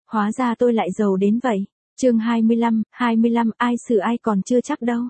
hóa ra tôi lại giàu đến vậy. Chương 25, ai xử ai còn chưa chắc đâu.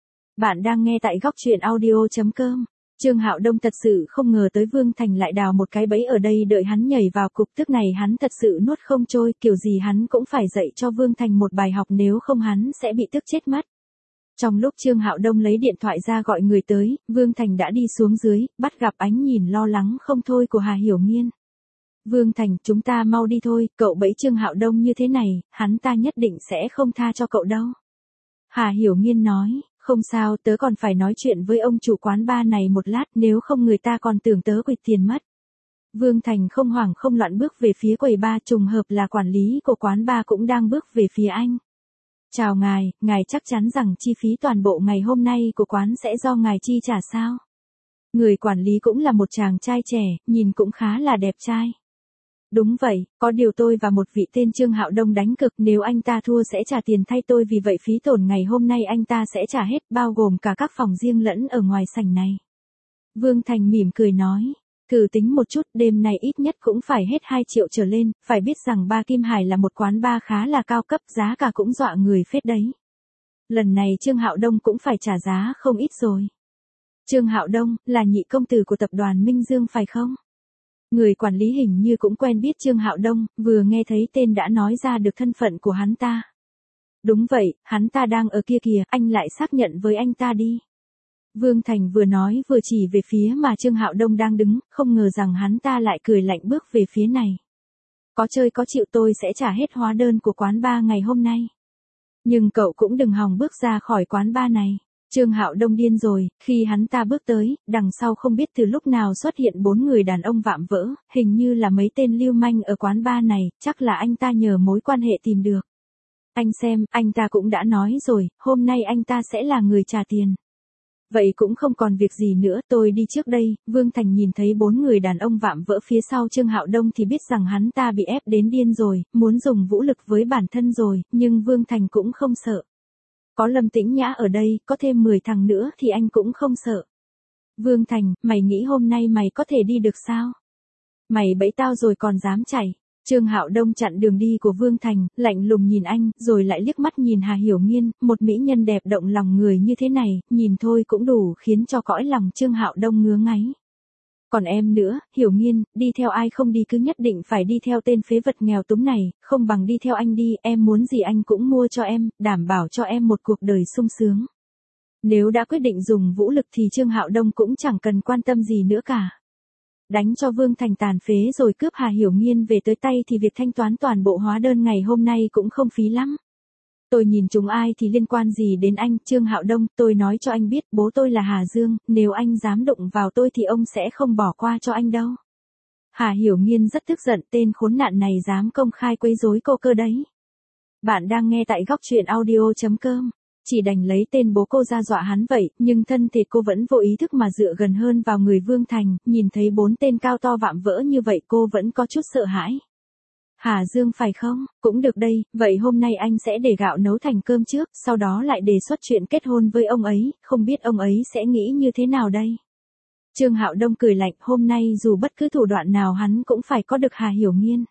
Bạn đang nghe tại góc truyện audio.com. Trương Hạo Đông thật sự không ngờ tới Vương Thành lại đào một cái bẫy ở đây đợi hắn nhảy vào cục tức này, hắn thật sự nuốt không trôi, kiểu gì hắn cũng phải dạy cho Vương Thành một bài học, nếu không hắn sẽ bị tức chết mất. Trong lúc Trương Hạo Đông lấy điện thoại ra gọi người tới, Vương Thành đã đi xuống dưới, bắt gặp ánh nhìn lo lắng không thôi của Hà Hiểu Nghiên. Vương Thành, chúng ta mau đi thôi, cậu bẫy Trương Hạo Đông như thế này, hắn ta nhất định sẽ không tha cho cậu đâu. Hà Hiểu Nghiên nói, không sao, tớ còn phải nói chuyện với ông chủ quán bar này một lát, nếu không người ta còn tưởng tớ quỵt tiền mất. Vương Thành không hoảng không loạn bước về phía quầy bar, trùng hợp là quản lý của quán bar cũng đang bước về phía anh. Chào ngài chắc chắn rằng chi phí toàn bộ ngày hôm nay của quán sẽ do ngài chi trả sao? Người quản lý cũng là một chàng trai trẻ, nhìn cũng khá là đẹp trai. Đúng vậy, có điều tôi và một vị tên Trương Hạo Đông đánh cực, nếu anh ta thua sẽ trả tiền thay tôi, vì vậy phí tổn ngày hôm nay anh ta sẽ trả hết, bao gồm cả các phòng riêng lẫn ở ngoài sảnh này. Vương Thành mỉm cười nói, thử tính một chút, đêm này ít nhất cũng phải hết 2 triệu trở lên, phải biết rằng Bar Kim Hải là một quán bar khá là cao cấp, giá cả cũng dọa người phết đấy. Lần này Trương Hạo Đông cũng phải trả giá không ít rồi. Trương Hạo Đông, là nhị công tử của tập đoàn Minh Dương phải không? Người quản lý hình như cũng quen biết Trương Hạo Đông, vừa nghe thấy tên đã nói ra được thân phận của hắn ta. Đúng vậy, hắn ta đang ở kia kìa, anh lại xác nhận với anh ta đi. Vương Thành vừa nói vừa chỉ về phía mà Trương Hạo Đông đang đứng, không ngờ rằng hắn ta lại cười lạnh bước về phía này. Có chơi có chịu, tôi sẽ trả hết hóa đơn của quán bar ngày hôm nay. Nhưng cậu cũng đừng hòng bước ra khỏi quán bar này. Trương Hạo Đông điên rồi, khi hắn ta bước tới, đằng sau không biết từ lúc nào xuất hiện 4 người đàn ông vạm vỡ, hình như là mấy tên lưu manh ở quán bar này, chắc là anh ta nhờ mối quan hệ tìm được. Anh xem, anh ta cũng đã nói rồi, hôm nay anh ta sẽ là người trả tiền. Vậy cũng không còn việc gì nữa, tôi đi trước đây. Vương Thành nhìn thấy 4 người đàn ông vạm vỡ phía sau Trương Hạo Đông thì biết rằng hắn ta bị ép đến điên rồi, muốn dùng vũ lực với bản thân rồi, nhưng Vương Thành cũng không sợ. Có Lâm Tĩnh Nhã ở đây, có thêm 10 thằng nữa thì anh cũng không sợ. Vương Thành, mày nghĩ hôm nay mày có thể đi được sao? Mày bẫy tao rồi còn dám chạy. Trương Hạo Đông chặn đường đi của Vương Thành, lạnh lùng nhìn anh, rồi lại liếc mắt nhìn Hà Hiểu Nghiên, một mỹ nhân đẹp động lòng người như thế này, nhìn thôi cũng đủ khiến cho cõi lòng Trương Hạo Đông ngứa ngáy. Còn em nữa, Hiểu Nghiên, đi theo ai không đi cứ nhất định phải đi theo tên phế vật nghèo túng này, không bằng đi theo anh đi, em muốn gì anh cũng mua cho em, đảm bảo cho em một cuộc đời sung sướng. Nếu đã quyết định dùng vũ lực thì Trương Hạo Đông cũng chẳng cần quan tâm gì nữa cả. Đánh cho Vương Thành tàn phế rồi cướp Hà Hiểu Nghiên về tới tay thì việc thanh toán toàn bộ hóa đơn ngày hôm nay cũng không phí lắm. Tôi nhìn chúng ai thì liên quan gì đến anh, Trương Hạo Đông, tôi nói cho anh biết, bố tôi là Hà Dương, nếu anh dám đụng vào tôi thì ông sẽ không bỏ qua cho anh đâu. Hà Hiểu Nghiên rất tức giận, tên khốn nạn này dám công khai quấy rối cô cơ đấy. Bạn đang nghe tại góc truyện audio.com. Chỉ đành lấy tên bố cô ra dọa hắn vậy, nhưng thân thể cô vẫn vô ý thức mà dựa gần hơn vào người Vương Thành, nhìn thấy 4 tên cao to vạm vỡ như vậy cô vẫn có chút sợ hãi. Hà Dương phải không? Cũng được đây, vậy hôm nay anh sẽ để gạo nấu thành cơm trước, sau đó lại đề xuất chuyện kết hôn với ông ấy, không biết ông ấy sẽ nghĩ như thế nào đây? Trương Hạo Đông cười lạnh, hôm nay dù bất cứ thủ đoạn nào hắn cũng phải có được Hà Hiểu Nghiên.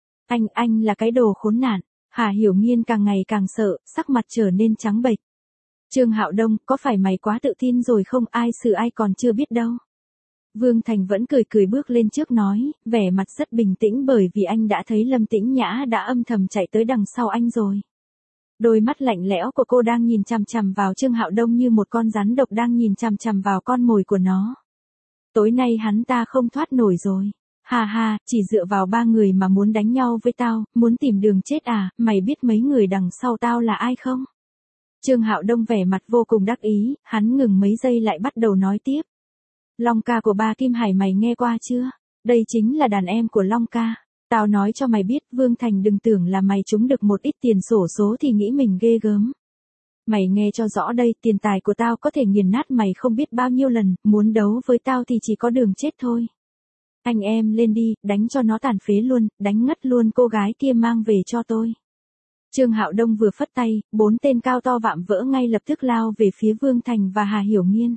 Anh là cái đồ khốn nạn. Hà Hiểu Nghiên càng ngày càng sợ, sắc mặt trở nên trắng bệch. Trương Hạo Đông, có phải mày quá tự tin rồi không, ai xử ai còn chưa biết đâu. Vương Thành vẫn cười cười bước lên trước nói, vẻ mặt rất bình tĩnh bởi vì anh đã thấy Lâm Tĩnh Nhã đã âm thầm chạy tới đằng sau anh rồi. Đôi mắt lạnh lẽo của cô đang nhìn chằm chằm vào Trương Hạo Đông như một con rắn độc đang nhìn chằm chằm vào con mồi của nó. Tối nay hắn ta không thoát nổi rồi. Hà hà, chỉ dựa vào 3 người mà muốn đánh nhau với tao, muốn tìm đường chết à, mày biết mấy người đằng sau tao là ai không? Trương Hạo Đông vẻ mặt vô cùng đắc ý, hắn ngừng mấy giây lại bắt đầu nói tiếp. Long ca của Bar Kim Hải mày nghe qua chưa? Đây chính là đàn em của Long ca. Tao nói cho mày biết, Vương Thành đừng tưởng là mày trúng được một ít tiền xổ số thì nghĩ mình ghê gớm. Mày nghe cho rõ đây, tiền tài của tao có thể nghiền nát mày không biết bao nhiêu lần, muốn đấu với tao thì chỉ có đường chết thôi. Anh em lên đi, đánh cho nó tàn phế luôn, đánh ngất luôn cô gái kia mang về cho tôi. Trương Hạo Đông vừa phất tay, 4 tên cao to vạm vỡ ngay lập tức lao về phía Vương Thành và Hà Hiểu Nghiên.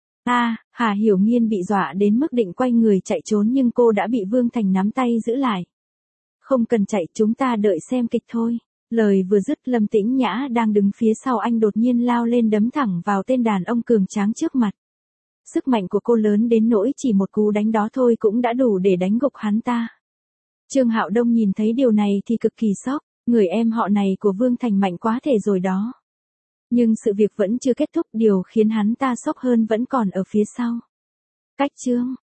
Hà Hiểu Nghiên bị dọa đến mức định quay người chạy trốn nhưng cô đã bị Vương Thành nắm tay giữ lại. không cần chạy, chúng ta đợi xem kịch thôi. Lời vừa dứt, Lâm Tĩnh Nhã đang đứng phía sau anh đột nhiên lao lên đấm thẳng vào tên đàn ông cường tráng trước mặt. Sức mạnh của cô lớn đến nỗi chỉ một cú đánh đó thôi cũng đã đủ để đánh gục hắn ta. Trương Hạo Đông nhìn thấy điều này thì cực kỳ sốc, người em họ này của Vương Thành mạnh quá thể rồi đó. Nhưng sự việc vẫn chưa kết thúc, điều khiến hắn ta sốc hơn vẫn còn ở phía sau. Cách Trương